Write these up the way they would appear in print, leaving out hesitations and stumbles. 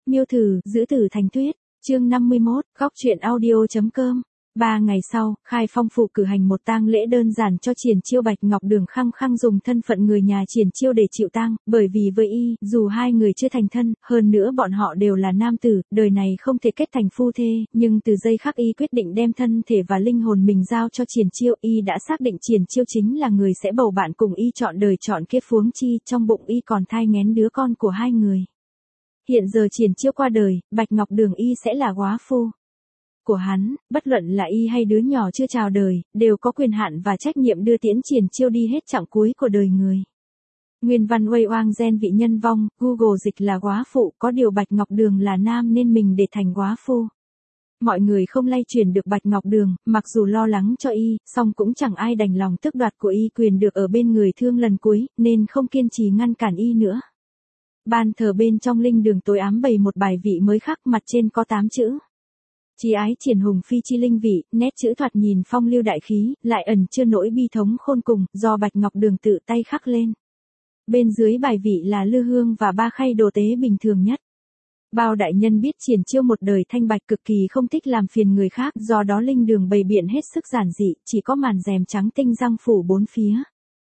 Miêu thử, giữ tử thành tuyết, chương 51, góc truyện audio.com. 3 ngày sau, Khai Phong phủ cử hành một tang lễ đơn giản cho Triển Chiêu. Bạch Ngọc Đường khăng khăng dùng thân phận người nhà Triển Chiêu để chịu tang, bởi vì với y, dù hai người chưa thành thân, hơn nữa bọn họ đều là nam tử, đời này không thể kết thành phu thê, nhưng từ giây khắc y quyết định đem thân thể và linh hồn mình giao cho Triển Chiêu, y đã xác định Triển Chiêu chính là người sẽ bầu bạn cùng y trọn đời trọn kiếp, huống chi trong bụng y còn thai nghén đứa con của hai người. Hiện giờ Triển Chiêu qua đời, Bạch Ngọc Đường y sẽ là góa phu của hắn, bất luận là y hay đứa nhỏ chưa chào đời, đều có quyền hạn và trách nhiệm đưa tiễn Triển Chiêu đi hết chặng cuối của đời người. Nguyên văn Uây Oang Gen vị nhân vong, Google dịch là góa phụ, có điều Bạch Ngọc Đường là nam nên mình để thành góa phu. Mọi người không lay chuyển được Bạch Ngọc Đường, mặc dù lo lắng cho y, song cũng chẳng ai đành lòng tước đoạt của y quyền được ở bên người thương lần cuối, nên không kiên trì ngăn cản y nữa. Ban thờ bên trong linh đường tối ám bày một bài vị mới khắc, mặt trên có 8 chữ. Chí ái Triển Hùng phi chi linh vị, nét chữ thoạt nhìn phong lưu đại khí, lại ẩn chứa nỗi bi thống khôn cùng, do Bạch Ngọc Đường tự tay khắc lên. Bên dưới bài vị là lư hương và 3 khay đồ tế bình thường nhất. Bao đại nhân biết Triển Chiêu một đời thanh bạch, cực kỳ không thích làm phiền người khác, do đó linh đường bày biện hết sức giản dị, chỉ có màn rèm trắng tinh răng phủ bốn phía.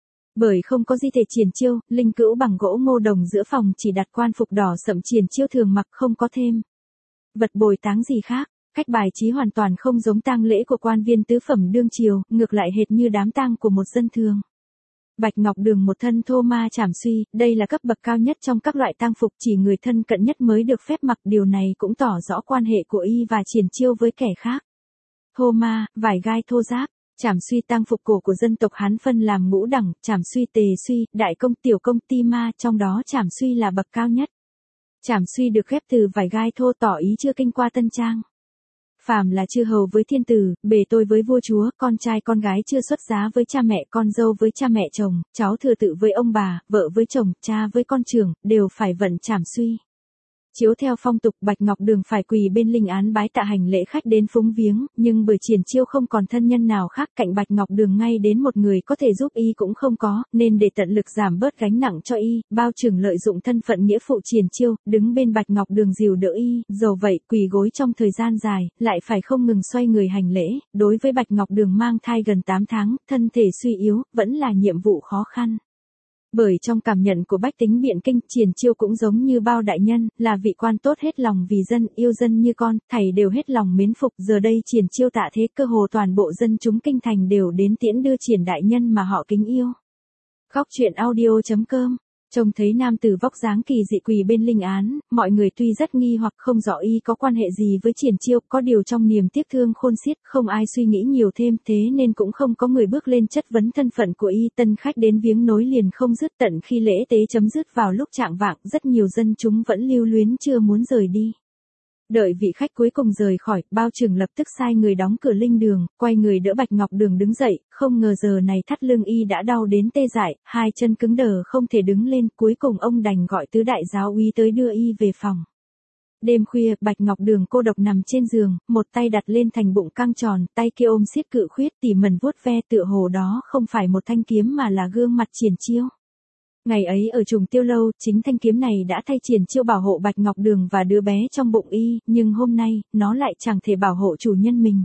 Bởi không có di thể Triển Chiêu, linh cữu bằng gỗ ngô đồng giữa phòng chỉ đặt quan phục đỏ sậm Triển Chiêu thường mặc, không có thêm vật bồi táng gì khác. Cách bài trí hoàn toàn không giống tang lễ của quan viên tứ phẩm đương triều, ngược lại hệt như đám tang của một dân thường. Bạch Ngọc Đường một thân thô ma chảm suy, đây là cấp bậc cao nhất trong các loại tang phục, chỉ người thân cận nhất mới được phép mặc, điều này cũng tỏ rõ quan hệ của y và Triển Chiêu với kẻ khác. Thô ma, vải gai thô ráp. Trảm suy tang phục cổ của dân tộc Hán phân làm ngũ đẳng, trảm suy, tề suy, đại công, tiểu công, ti ma, trong đó trảm suy là bậc cao nhất. Trảm suy được ghép từ vải gai thô, tỏ ý chưa kinh qua tân trang. Phàm là chư hầu với thiên tử, bề tôi với vua chúa, con trai con gái chưa xuất giá với cha mẹ, con dâu với cha mẹ chồng, cháu thừa tự với ông bà, vợ với chồng, cha với con trưởng, đều phải vận trảm suy. Chiếu theo phong tục, Bạch Ngọc Đường phải quỳ bên linh án bái tạ hành lễ khách đến phúng viếng, nhưng bởi Triển Chiêu không còn thân nhân nào khác cạnh Bạch Ngọc Đường, ngay đến một người có thể giúp y cũng không có, nên để tận lực giảm bớt gánh nặng cho y, bao trưởng lợi dụng thân phận nghĩa phụ Triển Chiêu, đứng bên Bạch Ngọc Đường dìu đỡ y, dầu vậy quỳ gối trong thời gian dài, lại phải không ngừng xoay người hành lễ, đối với Bạch Ngọc Đường mang thai gần 8 tháng, thân thể suy yếu, vẫn là nhiệm vụ khó khăn. Bởi trong cảm nhận của bách tính Biện Kinh, Triển Chiêu cũng giống như bao đại nhân, là vị quan tốt hết lòng vì dân, yêu dân như con, thảy đều hết lòng mến phục. Giờ đây Triển Chiêu tạ thế, cơ hồ toàn bộ dân chúng kinh thành đều đến tiễn đưa Triển đại nhân mà họ kính yêu. Góc truyện audio.com. Trông thấy nam tử vóc dáng kỳ dị quỳ bên linh án, mọi người tuy rất nghi hoặc không rõ y có quan hệ gì với Triển Chiêu, có điều trong niềm tiếc thương khôn xiết, không ai suy nghĩ nhiều thêm, thế nên cũng không có người bước lên chất vấn thân phận của y. Tân khách đến viếng nối liền không dứt, tận khi lễ tế chấm dứt vào lúc chạng vạng, rất nhiều dân chúng vẫn lưu luyến chưa muốn rời đi. Đợi vị khách cuối cùng rời khỏi, bao trưởng lập tức sai người đóng cửa linh đường, quay người đỡ Bạch Ngọc Đường đứng dậy, không ngờ giờ này thắt lưng y đã đau đến tê dại, hai chân cứng đờ không thể đứng lên, cuối cùng ông đành gọi tứ đại giáo úy tới đưa y về phòng. Đêm khuya, Bạch Ngọc Đường cô độc nằm trên giường, một tay đặt lên thành bụng căng tròn, tay kia ôm siết cự khuyết tỉ mẩn vuốt ve, tựa hồ đó không phải một thanh kiếm mà là gương mặt Triển Chiêu. Ngày ấy ở Trùng Tiêu Lâu, chính thanh kiếm này đã thay Triển Chiêu bảo hộ Bạch Ngọc Đường và đứa bé trong bụng y, nhưng hôm nay, nó lại chẳng thể bảo hộ chủ nhân mình.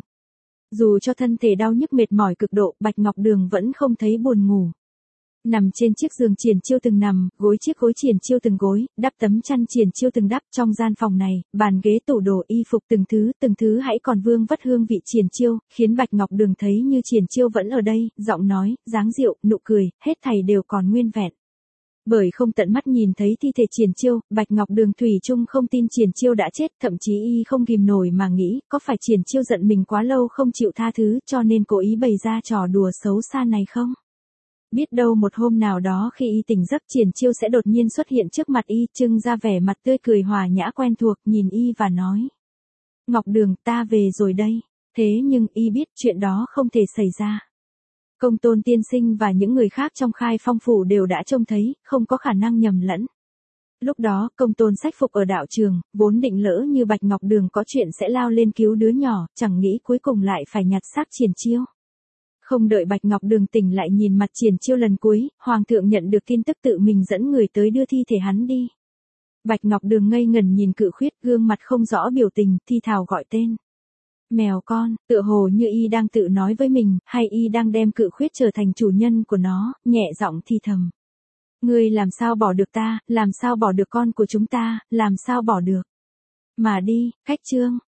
Dù cho thân thể đau nhức mệt mỏi cực độ, Bạch Ngọc Đường vẫn không thấy buồn ngủ. Nằm trên chiếc giường Triển Chiêu từng nằm, gối chiếc gối Triển Chiêu từng gối, đắp tấm chăn Triển Chiêu từng đắp. Trong gian phòng này, bàn ghế tủ đồ y phục từng thứ hãy còn vương vất hương vị Triển Chiêu, khiến Bạch Ngọc Đường thấy như Triển Chiêu vẫn ở đây, giọng nói, dáng điệu, nụ cười, hết thảy đều còn nguyên vẹn. Bởi không tận mắt nhìn thấy thi thể Triển Chiêu, Bạch Ngọc Đường thủy chung không tin Triển Chiêu đã chết, thậm chí y không kìm nổi mà nghĩ, có phải Triển Chiêu giận mình quá lâu không chịu tha thứ, cho nên cố ý bày ra trò đùa xấu xa này không? Biết đâu một hôm nào đó khi y tỉnh giấc, Triển Chiêu sẽ đột nhiên xuất hiện trước mặt y, trưng ra vẻ mặt tươi cười hòa nhã quen thuộc, nhìn y và nói: Ngọc Đường, ta về rồi đây. Thế nhưng y biết chuyện đó không thể xảy ra. Công Tôn tiên sinh và những người khác trong Khai Phong phủ đều đã trông thấy, không có khả năng nhầm lẫn. Lúc đó, Công Tôn sách phục ở đạo trường, vốn định lỡ như Bạch Ngọc Đường có chuyện sẽ lao lên cứu đứa nhỏ, chẳng nghĩ cuối cùng lại phải nhặt xác Triển Chiêu. Không đợi Bạch Ngọc Đường tỉnh lại nhìn mặt Triển Chiêu lần cuối, Hoàng thượng nhận được tin tức tự mình dẫn người tới đưa thi thể hắn đi. Bạch Ngọc Đường ngây ngẩn nhìn Cự Khuyết, gương mặt không rõ biểu tình, thi thào gọi tên. Mèo con, tựa hồ như y đang tự nói với mình, hay y đang đem Cự Khuyết trở thành chủ nhân của nó, nhẹ giọng thì thầm. Ngươi làm sao bỏ được ta, làm sao bỏ được con của chúng ta, làm sao bỏ được. Mà đi, khách Trương.